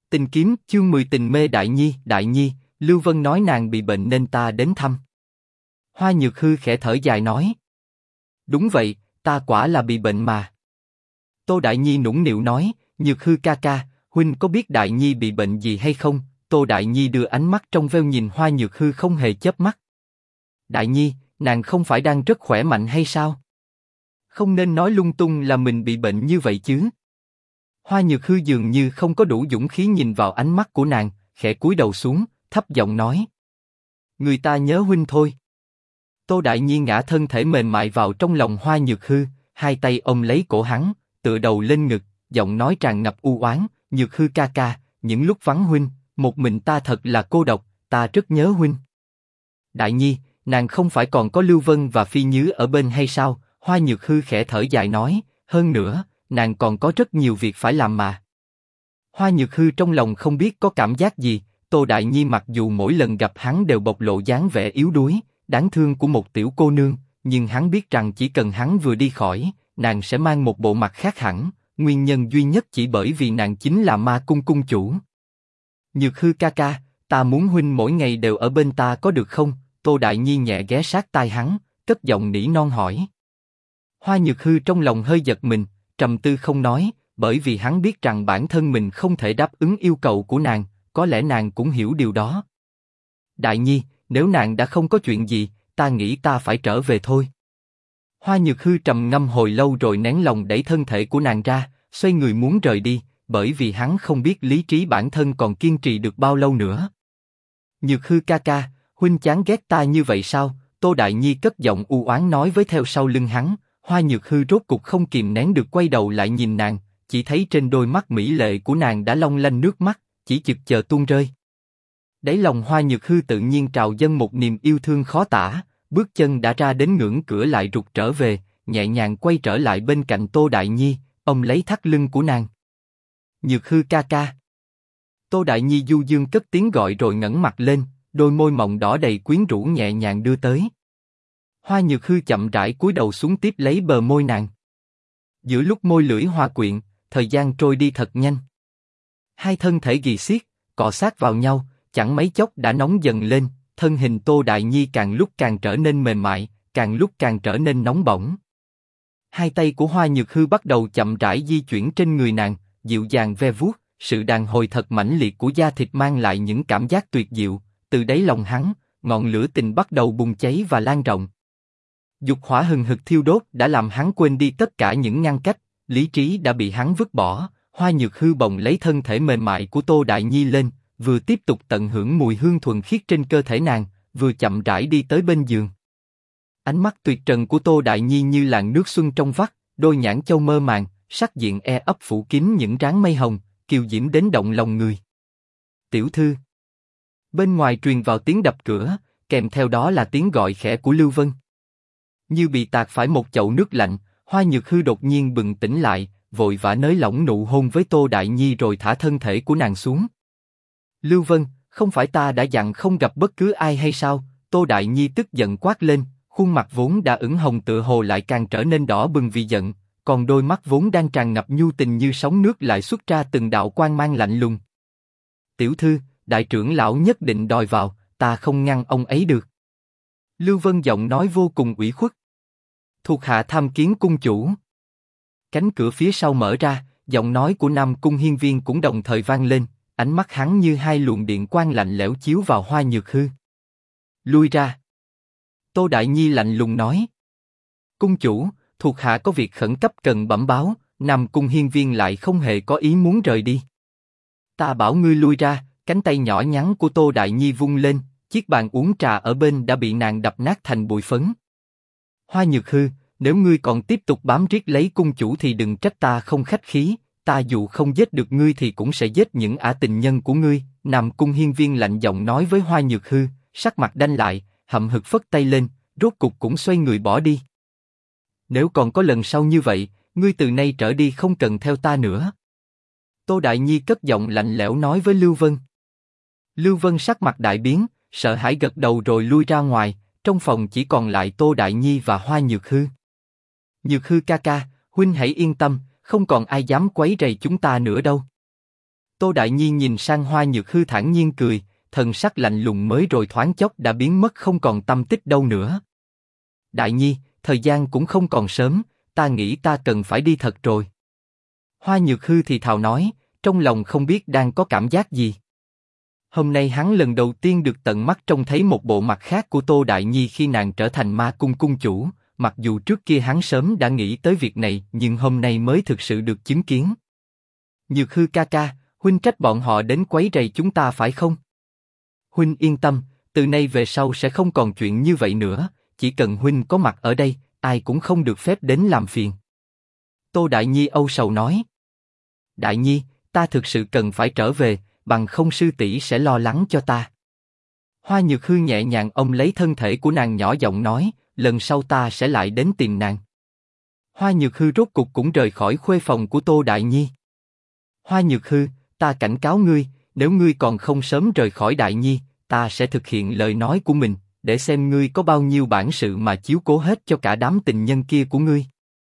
Tình kiếm, chương 10 tình mê Đại Nhi, Lưu Vân nói nàng bị bệnh nên ta đến thăm. Hoa Nhược Hư khẽ thở dài nói. Đúng vậy, ta quả là bị bệnh mà. Tô Đại Nhi nũng nịu nói, Nhược Hư ca ca, huynh có biết Đại Nhi bị bệnh gì hay không? Tô Đại Nhi đưa ánh mắt trong veo nhìn Hoa Nhược Hư không hề chớp mắt. Đại Nhi, nàng không phải đang rất khỏe mạnh hay sao? Không nên nói lung tung là mình bị bệnh như vậy chứ. Hoa Nhược Hư dường như không có đủ dũng khí nhìn vào ánh mắt của nàng, khẽ cúi đầu xuống, thấp giọng nói. Người ta nhớ huynh thôi. Tô Đại Nhi ngã thân thể mềm mại vào trong lòng Hoa Nhược Hư, hai tay ôm lấy cổ hắn, tựa đầu lên ngực, giọng nói tràn ngập u oán. Nhược Hư ca ca, những lúc vắng huynh, một mình ta thật là cô độc, ta rất nhớ huynh. Đại Nhi, nàng không phải còn có Lưu Vân và Phi Nhứ ở bên hay sao? Hoa Nhược Hư khẽ thở dài nói, hơn nữa, nàng còn có rất nhiều việc phải làm mà. Hoa Nhược Hư trong lòng không biết có cảm giác gì. Tô Đại Nhi mặc dù mỗi lần gặp hắn đều bộc lộ dáng vẻ yếu đuối, đáng thương của một tiểu cô nương, nhưng hắn biết rằng chỉ cần hắn vừa đi khỏi, nàng sẽ mang một bộ mặt khác hẳn. Nguyên nhân duy nhất chỉ bởi vì nàng chính là Ma Cung cung chủ. Nhược Hư ca ca, ta muốn huynh mỗi ngày đều ở bên ta có được không? Tô Đại Nhi nhẹ ghé sát tai hắn, cất giọng nỉ non hỏi. Hoa Nhược Hư trong lòng hơi giật mình, trầm tư không nói, bởi vì hắn biết rằng bản thân mình không thể đáp ứng yêu cầu của nàng, có lẽ nàng cũng hiểu điều đó. Đại Nhi, nếu nàng đã không có chuyện gì, ta nghĩ ta phải trở về thôi. Hoa Nhược Hư trầm ngâm hồi lâu rồi nén lòng đẩy thân thể của nàng ra, xoay người muốn rời đi, bởi vì hắn không biết lý trí bản thân còn kiên trì được bao lâu nữa. Nhược Hư ca ca, huynh chán ghét ta như vậy sao? Tô Đại Nhi cất giọng u oán nói với theo sau lưng hắn. Hoa Nhược Hư rốt cục không kìm nén được quay đầu lại nhìn nàng, chỉ thấy trên đôi mắt mỹ lệ của nàng đã long lanh nước mắt, chỉ chực chờ tuôn rơi. Đáy lòng Hoa Nhược Hư tự nhiên trào dâng một niềm yêu thương khó tả, bước chân đã ra đến ngưỡng cửa lại rụt trở về, nhẹ nhàng quay trở lại bên cạnh Tô Đại Nhi, ôm lấy thắt lưng của nàng. Nhược Hư ca ca. Tô Đại Nhi du dương cất tiếng gọi rồi ngẩng mặt lên, đôi môi mọng đỏ đầy quyến rũ nhẹ nhàng đưa tới. Hoa Nhược Hư chậm rãi cúi đầu xuống tiếp lấy bờ môi nàng. Giữa lúc môi lưỡi hòa quyện, thời gian trôi đi thật nhanh. Hai thân thể ghì xiết, cọ sát vào nhau, chẳng mấy chốc đã nóng dần lên. Thân hình Tô Đại Nhi càng lúc càng trở nên mềm mại, càng lúc càng trở nên nóng bỏng. Hai tay của Hoa Nhược Hư bắt đầu chậm rãi di chuyển trên người nàng, dịu dàng ve vuốt, sự đàn hồi thật mãnh liệt của da thịt mang lại những cảm giác tuyệt diệu. Từ đáy lòng hắn, ngọn lửa tình bắt đầu bùng cháy và lan rộng. Dục hỏa hừng hực thiêu đốt đã làm hắn quên đi tất cả những ngăn cách, lý trí đã bị hắn vứt bỏ. Hoa Nhược Hư bồng lấy thân thể mềm mại của Tô Đại Nhi lên, vừa tiếp tục tận hưởng mùi hương thuần khiết trên cơ thể nàng, vừa chậm rãi đi tới bên giường. Ánh mắt tuyệt trần của Tô Đại Nhi như làn nước xuân trong vắt, đôi nhãn châu mơ màng, sắc diện e ấp phủ kín những ráng mây hồng, kiều diễm đến động lòng người. Tiểu thư. Bên ngoài truyền vào tiếng đập cửa, kèm theo đó là tiếng gọi khẽ của Lưu Vân. Như bị tạt phải một chậu nước lạnh, Hoa Nhược Hư đột nhiên bừng tỉnh lại, vội vã nới lỏng nụ hôn với Tô Đại Nhi rồi thả thân thể của nàng xuống. Lưu Vân, không phải ta đã dặn không gặp bất cứ ai hay sao? Tô Đại Nhi tức giận quát lên, khuôn mặt vốn đã ửng hồng tựa hồ lại càng trở nên đỏ bừng vì giận, còn đôi mắt vốn đang tràn ngập nhu tình như sóng nước lại xuất ra từng đạo quang mang lạnh lùng. Tiểu thư, đại trưởng lão nhất định đòi vào, ta không ngăn ông ấy được. Lưu Vân giọng nói vô cùng ủy khuất. Thuộc hạ tham kiến cung chủ. Cánh cửa phía sau mở ra, giọng nói của Nam Cung Hiên Viên cũng đồng thời vang lên, ánh mắt hắn như hai luồng điện quang lạnh lẽo chiếu vào Hoa Nhược Hư. Lui ra. Tô Đại Nhi lạnh lùng nói. Cung chủ, thuộc hạ có việc khẩn cấp cần bẩm báo. Nam Cung Hiên Viên lại không hề có ý muốn rời đi. Ta bảo ngươi lui ra. Cánh tay nhỏ nhắn của Tô Đại Nhi vung lên, chiếc bàn uống trà ở bên đã bị nàng đập nát thành bụi phấn. Hoa Nhược Hư, nếu ngươi còn tiếp tục bám riết lấy cung chủ thì đừng trách ta không khách khí, ta dù không giết được ngươi thì cũng sẽ giết những ả tình nhân của ngươi. Nam Cung Hiên Viên lạnh giọng nói với Hoa Nhược Hư, sắc mặt đanh lại, hậm hực phất tay lên, rốt cục cũng xoay người bỏ đi. Nếu còn có lần sau như vậy, ngươi từ nay trở đi không cần theo ta nữa. Tô Đại Nhi cất giọng lạnh lẽo nói với Lưu Vân. Lưu Vân sắc mặt đại biến, sợ hãi gật đầu rồi lui ra ngoài, trong phòng chỉ còn lại Tô Đại Nhi và Hoa Nhược Hư. Nhược Hư ca ca, huynh hãy yên tâm, không còn ai dám quấy rầy chúng ta nữa đâu. Tô Đại Nhi nhìn sang Hoa Nhược Hư thản nhiên cười, thần sắc lạnh lùng mới rồi thoáng chốc đã biến mất không còn tăm tích đâu nữa. Đại Nhi, thời gian cũng không còn sớm, ta nghĩ ta cần phải đi thật rồi. Hoa Nhược Hư thì thào nói, trong lòng không biết đang có cảm giác gì. Hôm nay hắn lần đầu tiên được tận mắt trông thấy một bộ mặt khác của Tô Đại Nhi khi nàng trở thành ma cung cung chủ, mặc dù trước kia hắn sớm đã nghĩ tới việc này nhưng hôm nay mới thực sự được chứng kiến. Nhược Hư ca ca, huynh trách bọn họ đến quấy rầy chúng ta phải không? Huynh yên tâm, từ nay về sau sẽ không còn chuyện như vậy nữa, chỉ cần huynh có mặt ở đây, ai cũng không được phép đến làm phiền. Tô Đại Nhi âu sầu nói. Đại Nhi, ta thực sự cần phải trở về, bằng không sư tỷ sẽ lo lắng cho ta. Hoa Nhược Hư nhẹ nhàng ôm lấy thân thể của nàng nhỏ giọng nói, lần sau ta sẽ lại đến tìm nàng. Hoa Nhược Hư rốt cục cũng rời khỏi khuê phòng của Tô Đại Nhi. Hoa Nhược Hư, ta cảnh cáo ngươi, nếu ngươi còn không sớm rời khỏi Đại Nhi, ta sẽ thực hiện lời nói của mình, để xem ngươi có bao nhiêu bản sự mà chiếu cố hết cho cả đám tình nhân kia của ngươi.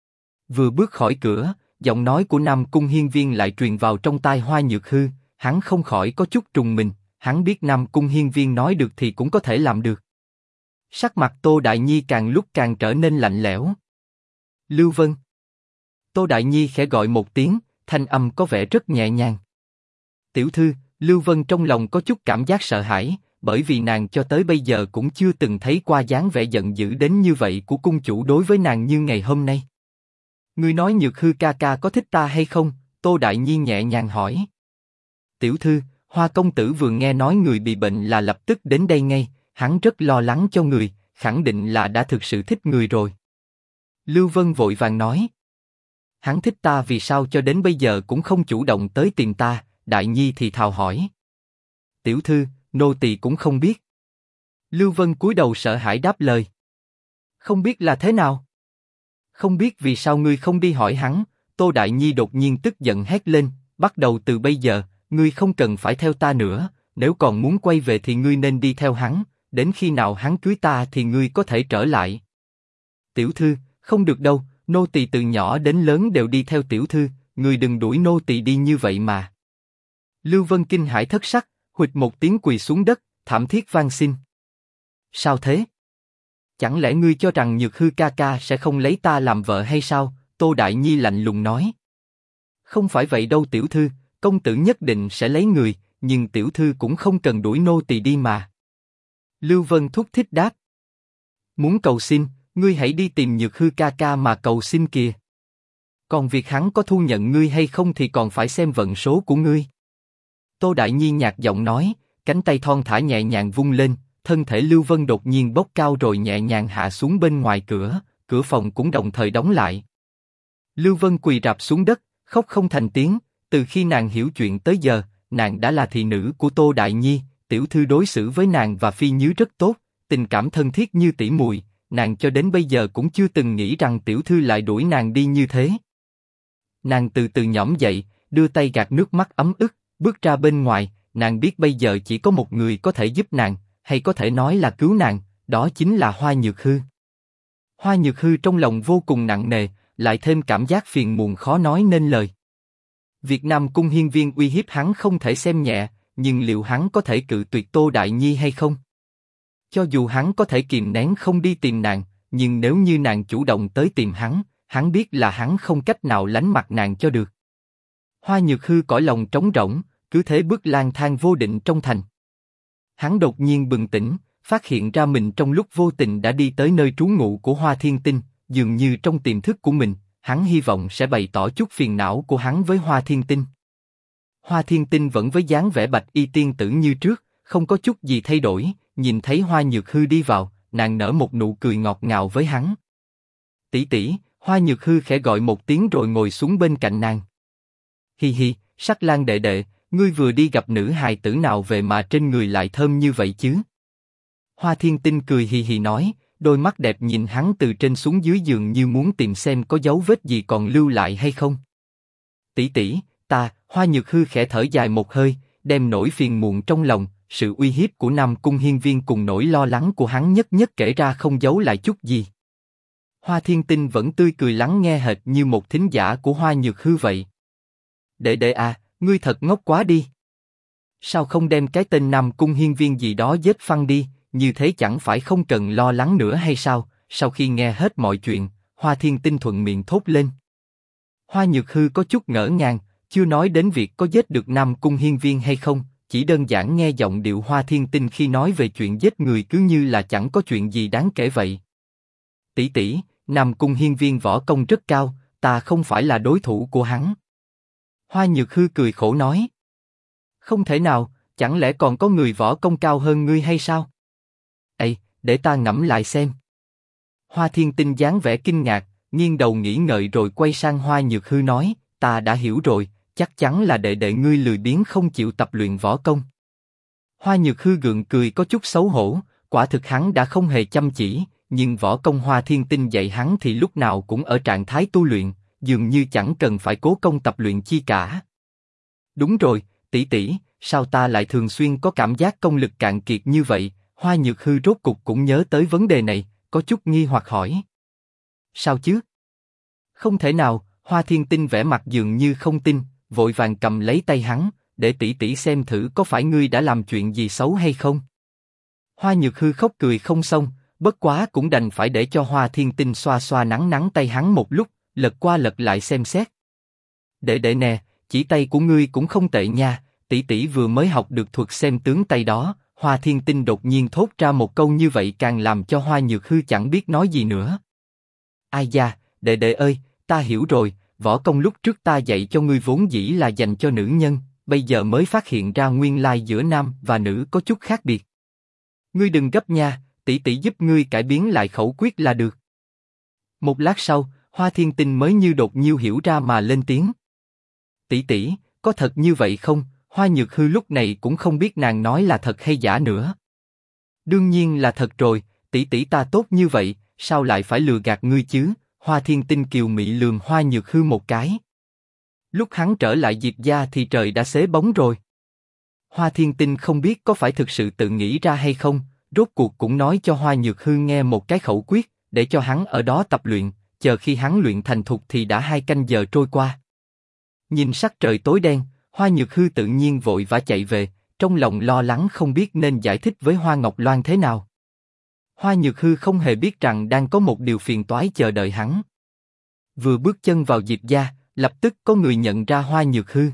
Vừa bước khỏi cửa, giọng nói của Nam Cung Hiên Viên lại truyền vào trong tai Hoa Nhược Hư, hắn không khỏi có chút trùng mình, hắn biết Nam Cung Hiên Viên nói được thì cũng có thể làm được. Sắc mặt Tô Đại Nhi càng lúc càng trở nên lạnh lẽo. Lưu Vân. Tô Đại Nhi khẽ gọi một tiếng, thanh âm có vẻ rất nhẹ nhàng. Tiểu thư, Lưu Vân trong lòng có chút cảm giác sợ hãi, bởi vì nàng cho tới bây giờ cũng chưa từng thấy qua dáng vẻ giận dữ đến như vậy của cung chủ đối với nàng như ngày hôm nay. Ngươi nói Nhược Hư ca ca có thích ta hay không? Tô Đại Nhi nhẹ nhàng hỏi. Tiểu thư, Hoa công tử vừa nghe nói người bị bệnh là lập tức đến đây ngay, hắn rất lo lắng cho người, khẳng định là đã thực sự thích người rồi. Lưu Vân vội vàng nói. Hắn thích ta vì sao cho đến bây giờ cũng không chủ động tới tìm ta? Đại Nhi thì thào hỏi. Tiểu thư, nô tỳ cũng không biết. Lưu Vân cúi đầu sợ hãi đáp lời. Không biết là thế nào? Không biết vì sao ngươi không đi hỏi hắn? Tô Đại Nhi đột nhiên tức giận hét lên. Bắt đầu từ bây giờ, ngươi không cần phải theo ta nữa. Nếu còn muốn quay về thì ngươi nên đi theo hắn. Đến khi nào hắn cưới ta thì ngươi có thể trở lại. Tiểu thư, không được đâu. Nô tỳ từ nhỏ đến lớn đều đi theo tiểu thư. Ngươi đừng đuổi nô tỳ đi như vậy mà. Lưu Vân kinh hãi thất sắc, huỵch một tiếng quỳ xuống đất, thảm thiết van xin. Sao thế? Chẳng lẽ ngươi cho rằng Nhược Hư ca ca sẽ không lấy ta làm vợ hay sao? Tô Đại Nhi lạnh lùng nói. Không phải vậy đâu tiểu thư, công tử nhất định sẽ lấy người, nhưng tiểu thư cũng không cần đuổi nô tỳ đi mà. Lưu Vân thúc thích đáp. Muốn cầu xin, ngươi hãy đi tìm Nhược Hư ca ca mà cầu xin kìa. Còn việc hắn có thu nhận ngươi hay không thì còn phải xem vận số của ngươi. Tô Đại Nhi nhạt giọng nói, cánh tay thon thả nhẹ nhàng vung lên, thân thể Lưu Vân đột nhiên bốc cao rồi nhẹ nhàng hạ xuống bên ngoài cửa, cửa phòng cũng đồng thời đóng lại. Lưu Vân quỳ rạp xuống đất, khóc không thành tiếng. Từ khi nàng hiểu chuyện tới giờ, nàng đã là thị nữ của Tô Đại Nhi, tiểu thư đối xử với nàng và Phi Nhứ rất tốt, tình cảm thân thiết như tỷ muội. Nàng cho đến bây giờ cũng chưa từng nghĩ rằng tiểu thư lại đuổi nàng đi như thế. Nàng từ từ nhõm dậy, đưa tay gạt nước mắt ấm ức, bước ra bên ngoài. Nàng biết bây giờ chỉ có một người có thể giúp nàng, hay có thể nói là cứu nàng, đó chính là Hoa Nhược Hư. Hoa Nhược Hư trong lòng vô cùng nặng nề, lại thêm cảm giác phiền muộn khó nói nên lời. Việt Nam Cung Hiên Viên uy hiếp hắn không thể xem nhẹ, nhưng liệu hắn có thể cự tuyệt Tô Đại Nhi hay không? Cho dù hắn có thể kìm nén không đi tìm nàng, nhưng nếu như nàng chủ động tới tìm hắn, hắn biết là hắn không cách nào lánh mặt nàng cho được. Hoa Nhược Hư cõi lòng trống rỗng, cứ thế bước lang thang vô định trong thành. Hắn đột nhiên bừng tỉnh, phát hiện ra mình trong lúc vô tình đã đi tới nơi trú ngụ của Hoa Thiên Tinh, dường như trong tiềm thức của mình, hắn hy vọng sẽ bày tỏ chút phiền não của hắn với Hoa Thiên Tinh. Hoa Thiên Tinh vẫn với dáng vẻ bạch y tiên tử như trước, không có chút gì thay đổi. Nhìn thấy Hoa Nhược Hư đi vào, nàng nở một nụ cười ngọt ngào với hắn. Tỷ tỷ, Hoa Nhược Hư khẽ gọi một tiếng rồi ngồi xuống bên cạnh nàng. Hi hi, Sắc Lang đệ đệ, ngươi vừa đi gặp nữ hài tử nào về mà trên người lại thơm như vậy chứ? Hoa Thiên Tinh cười hì hì nói, đôi mắt đẹp nhìn hắn từ trên xuống dưới dường như muốn tìm xem có dấu vết gì còn lưu lại hay không. Tỷ tỷ, ta, Hoa Nhược Hư khẽ thở dài một hơi, đem nỗi phiền muộn trong lòng, sự uy hiếp của Nam Cung Hiên Viên cùng nỗi lo lắng của hắn nhất nhất kể ra không giấu lại chút gì. Hoa Thiên Tinh vẫn tươi cười lắng nghe hệt như một thính giả của Hoa Nhược Hư vậy. Đệ đệ à, Ngươi thật ngốc quá đi. Sao không đem cái tên Nam Cung Hiên Viên gì đó giết phăng đi, như thế chẳng phải không cần lo lắng nữa hay sao? Sau khi nghe hết mọi chuyện, Hoa Thiên Tinh thuận miệng thốt lên. Hoa Nhược Hư có chút ngỡ ngàng, chưa nói đến việc có giết được Nam Cung Hiên Viên hay không, chỉ đơn giản nghe giọng điệu Hoa Thiên Tinh khi nói về chuyện giết người cứ như là chẳng có chuyện gì đáng kể vậy. Tỷ tỷ, Nam Cung Hiên Viên võ công rất cao, ta không phải là đối thủ của hắn. Hoa Nhược Hư cười khổ nói. Không thể nào, chẳng lẽ còn có người võ công cao hơn ngươi hay sao? Ê, để ta ngẫm lại xem. Hoa Thiên Tinh dáng vẻ kinh ngạc, nghiêng đầu nghĩ ngợi rồi quay sang Hoa Nhược Hư nói, ta đã hiểu rồi, chắc chắn là đệ đệ ngươi lười biếng không chịu tập luyện võ công. Hoa Nhược Hư gượng cười có chút xấu hổ, quả thực hắn đã không hề chăm chỉ, nhưng võ công Hoa Thiên Tinh dạy hắn thì lúc nào cũng ở trạng thái tu luyện, dường như chẳng cần phải cố công tập luyện chi cả. Đúng rồi, tỷ tỷ, sao ta lại thường xuyên có cảm giác công lực cạn kiệt như vậy? Hoa Nhược Hư rốt cục cũng nhớ tới vấn đề này, có chút nghi hoặc hỏi. Sao chứ? Không thể nào, Hoa Thiên Tinh vẻ mặt dường như không tin, vội vàng cầm lấy tay hắn, để tỷ tỷ xem thử có phải ngươi đã làm chuyện gì xấu hay không. Hoa Nhược Hư khóc cười không xong, bất quá cũng đành phải để cho Hoa Thiên Tinh xoa xoa nắng nắng tay hắn một lúc, lật qua lật lại xem xét. Đệ nè, chỉ tay của ngươi cũng không tệ nha, tỷ tỷ vừa mới học được thuật xem tướng tay đó. Hoa Thiên Tinh đột nhiên thốt ra một câu như vậy càng làm cho Hoa Nhược Hư chẳng biết nói gì nữa. Ai da, đệ ơi, ta hiểu rồi, võ công lúc trước ta dạy cho ngươi vốn dĩ là dành cho nữ nhân, bây giờ mới phát hiện ra nguyên lai giữa nam và nữ có chút khác biệt. Ngươi đừng gấp nha, tỷ tỷ giúp ngươi cải biến lại khẩu quyết là được. Một lát sau, Hoa Thiên Tinh mới như đột nhiên hiểu ra mà lên tiếng. Tỷ tỷ, có thật như vậy không? Hoa Nhược Hư lúc này cũng không biết nàng nói là thật hay giả nữa. Đương nhiên là thật rồi, tỷ tỷ ta tốt như vậy, sao lại phải lừa gạt ngươi chứ? Hoa Thiên Tinh kiều mị lườm Hoa Nhược Hư một cái. Lúc hắn trở lại Diệp gia thì trời đã xế bóng rồi. Hoa Thiên Tinh không biết có phải thực sự tự nghĩ ra hay không, rốt cuộc cũng nói cho Hoa Nhược Hư nghe một cái khẩu quyết, để cho hắn ở đó tập luyện, chờ khi hắn luyện thành thục thì đã 2 canh giờ trôi qua. Nhìn sắc trời tối đen, Hoa Nhược Hư tự nhiên vội vã chạy về, trong lòng lo lắng không biết nên giải thích với Hoa Ngọc Loan thế nào. Hoa Nhược Hư không hề biết rằng đang có một điều phiền toái chờ đợi hắn. Vừa bước chân vào Diệp gia, lập tức có người nhận ra Hoa Nhược Hư.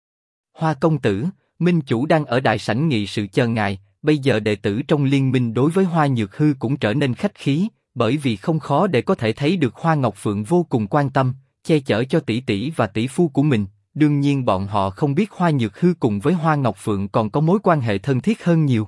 Hoa công tử, minh chủ đang ở đại sảnh nghị sự chờ ngài. Bây giờ đệ tử trong liên minh đối với Hoa Nhược Hư cũng trở nên khách khí, bởi vì không khó để có thể thấy được Hoa Ngọc Phượng vô cùng quan tâm, che chở cho tỷ tỷ và tỷ phu của mình. Đương nhiên bọn họ không biết Hoa Nhược Hư cùng với Hoa Ngọc Phượng còn có mối quan hệ thân thiết hơn nhiều.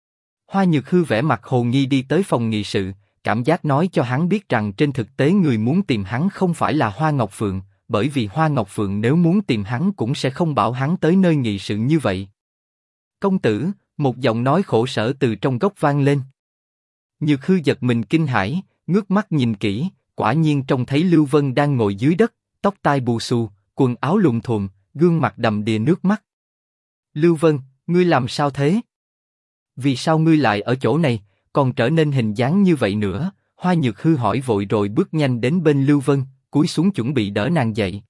Hoa Nhược Hư vẻ mặt hồ nghi đi tới phòng nghị sự, cảm giác nói cho hắn biết rằng trên thực tế người muốn tìm hắn không phải là Hoa Ngọc Phượng, bởi vì Hoa Ngọc Phượng nếu muốn tìm hắn cũng sẽ không bảo hắn tới nơi nghị sự như vậy. Công tử, một giọng nói khổ sở từ trong góc vang lên. Nhược Hư giật mình kinh hãi, ngước mắt nhìn kỹ, quả nhiên trông thấy Lưu Vân đang ngồi dưới đất, tóc tai bù xù, quần áo lùm thùm, gương mặt đầm đìa nước mắt. Lưu Vân, ngươi làm sao thế? Vì sao ngươi lại ở chỗ này, còn trở nên hình dáng như vậy nữa? Hoa Nhược Hư hỏi vội rồi bước nhanh đến bên Lưu Vân, cúi xuống chuẩn bị đỡ nàng dậy.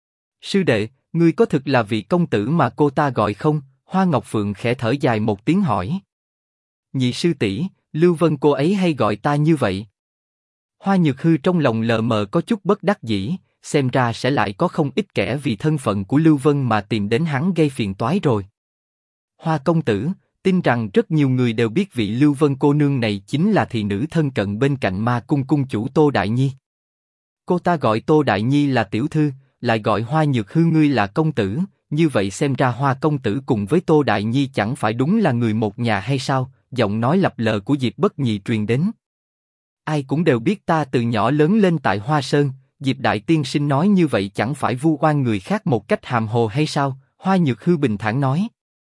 Sư đệ, ngươi có thực là vị công tử mà cô ta gọi không? Hoa Ngọc Phượng khẽ thở dài một tiếng hỏi. Nhị sư tỷ, Lưu Vân cô ấy hay gọi ta như vậy. Hoa Nhược Hư trong lòng lờ mờ có chút bất đắc dĩ, xem ra sẽ lại có không ít kẻ vì thân phận của Lưu Vân mà tìm đến hắn gây phiền toái rồi. Hoa công tử, tin rằng rất nhiều người đều biết vị Lưu Vân cô nương này chính là thị nữ thân cận bên cạnh Ma Cung cung chủ Tô Đại Nhi. Cô ta gọi Tô Đại Nhi là tiểu thư, lại gọi Hoa Nhược Hư ngươi là công tử, như vậy xem ra Hoa công tử cùng với Tô Đại Nhi chẳng phải đúng là người một nhà hay sao? Giọng nói lập lờ của Diệp Bất Nhị truyền đến. Ai cũng đều biết ta từ nhỏ lớn lên tại Hoa Sơn, Diệp Đại Tiên Sinh nói như vậy chẳng phải vu oan người khác một cách hàm hồ hay sao? Hoa Nhược Hư bình thản nói.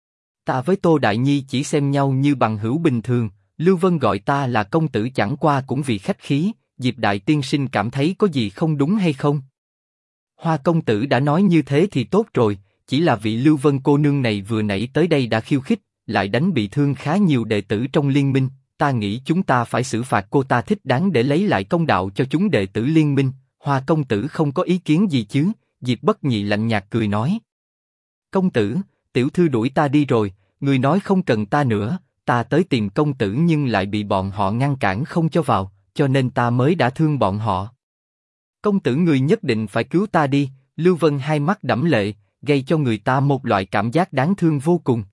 Ta với Tô Đại Nhi chỉ xem nhau như bằng hữu bình thường, Lưu Vân gọi ta là công tử chẳng qua cũng vì khách khí, Diệp Đại Tiên Sinh cảm thấy có gì không đúng hay không? Hoa công tử đã nói như thế thì tốt rồi, chỉ là vị Lưu Vân cô nương này vừa nãy tới đây đã khiêu khích, lại đánh bị thương khá nhiều đệ tử trong liên minh, ta nghĩ chúng ta phải xử phạt cô ta thích đáng để lấy lại công đạo cho chúng đệ tử liên minh. Hoa công tử không có ý kiến gì chứ? Diệp Bất Nhị lạnh nhạt cười nói. Công tử, tiểu thư đuổi ta đi rồi, người nói không cần ta nữa, ta tới tìm công tử nhưng lại bị bọn họ ngăn cản không cho vào, cho nên ta mới đã thương bọn họ. Công tử người nhất định phải cứu ta đi, Lưu Vân hai mắt đẫm lệ, gây cho người ta một loại cảm giác đáng thương vô cùng.